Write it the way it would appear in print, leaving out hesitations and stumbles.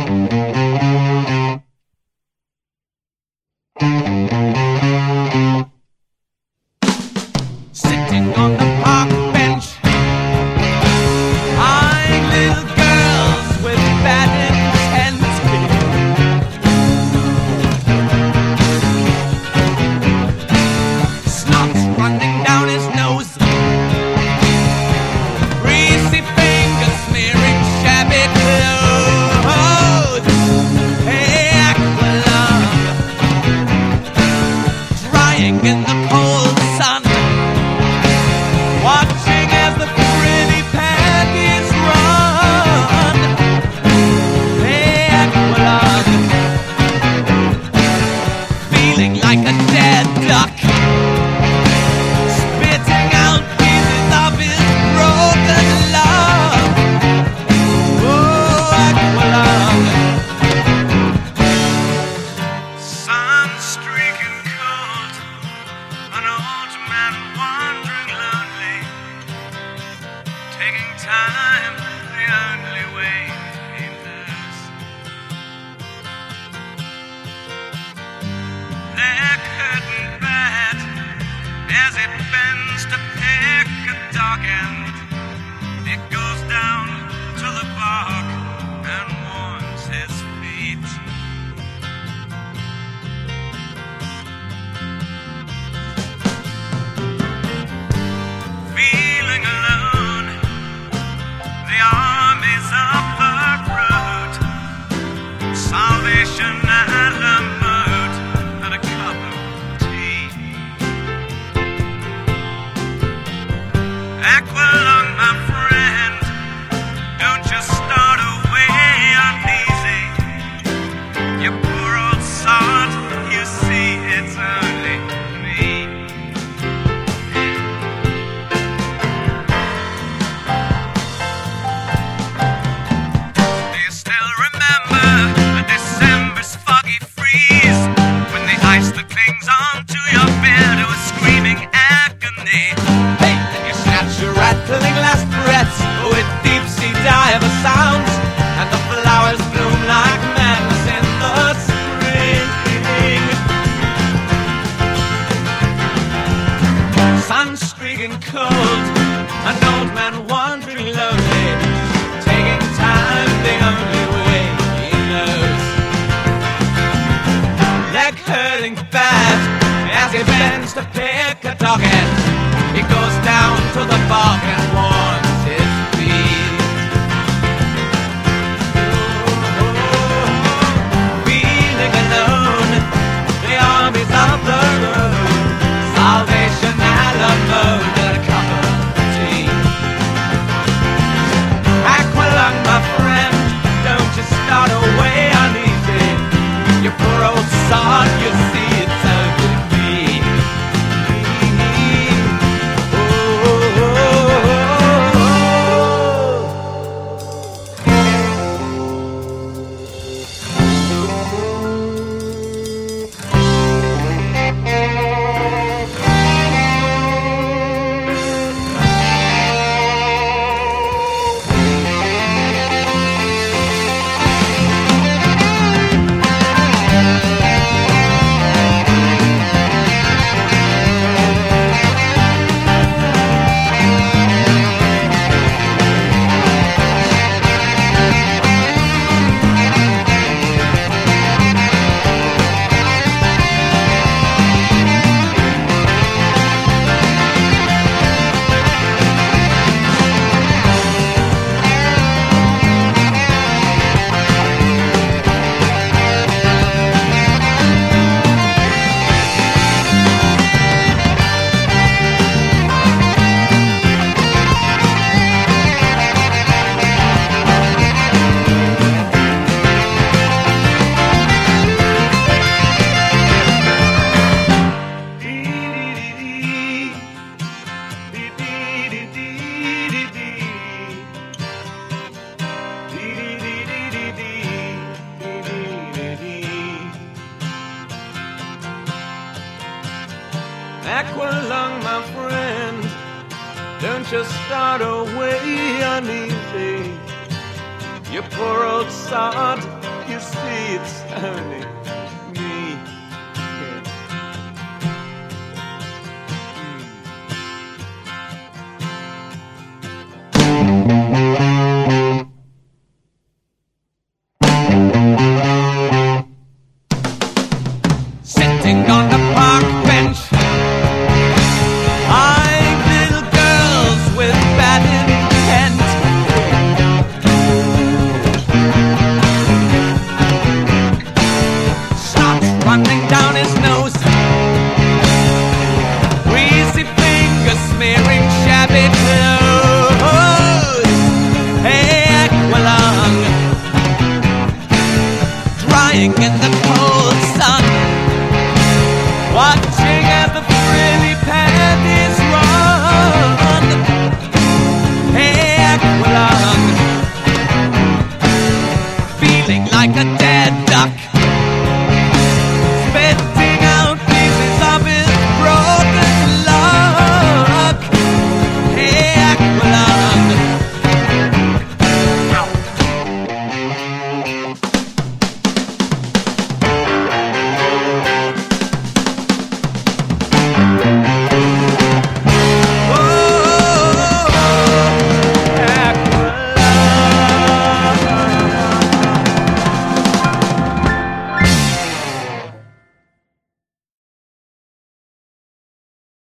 Sitting on the park bench, eyeing little girls with bad intent. Snot's running down his nose, greasy fingers smearing shabby clothes. Hey, Aqualung, drying in the cold sun, watching as the pretty panties run. Hey, Aqualung, feeling like a dead duck, spitting out pieces of his broken love. Oh, Aqualung, sun streaking cold, an old man wandering lonely, taking time the only way he knows. They're curtain bad as it bends to pick a dog end. It goes down to the bark and warms his feet. Feeling alone, the armies of the road, salvation at the mode, and a cup of tea. Aqualung, my friend, don't just start away uneasy. You poor old sod, you see it's only me. Do you still remember a December's foggy freeze, when the ice that clings onto your beard was screaming agony? Hey, and you snatch your rattling last breaths with deep sea diver sounds, and the flowers bloom like madness in the spring. Sun streaking cold, an old man wandering lonely, taking time the only way he knows. Leg hurting bad as he bends to pick a dog end. He goes down to the bark and warms his feet. Feeling alone, the armies of the road, salvation at a mode, and a cup of tea. Aqualung, my friend, don't you start away uneasy. You poor old sod, you see it's only me. Aqualung, my friend, don't just start away uneasy. You poor old sod, you see it's only me. Sitting on the park bench, eyeing little girls with bad intent. Starts running down his nose, greasy fingers smearing shabby clothes. Hey, Aqualung, drying in the cold sun, watching as the frilly panties run. Hey, Aqualung, feeling like a dead duck.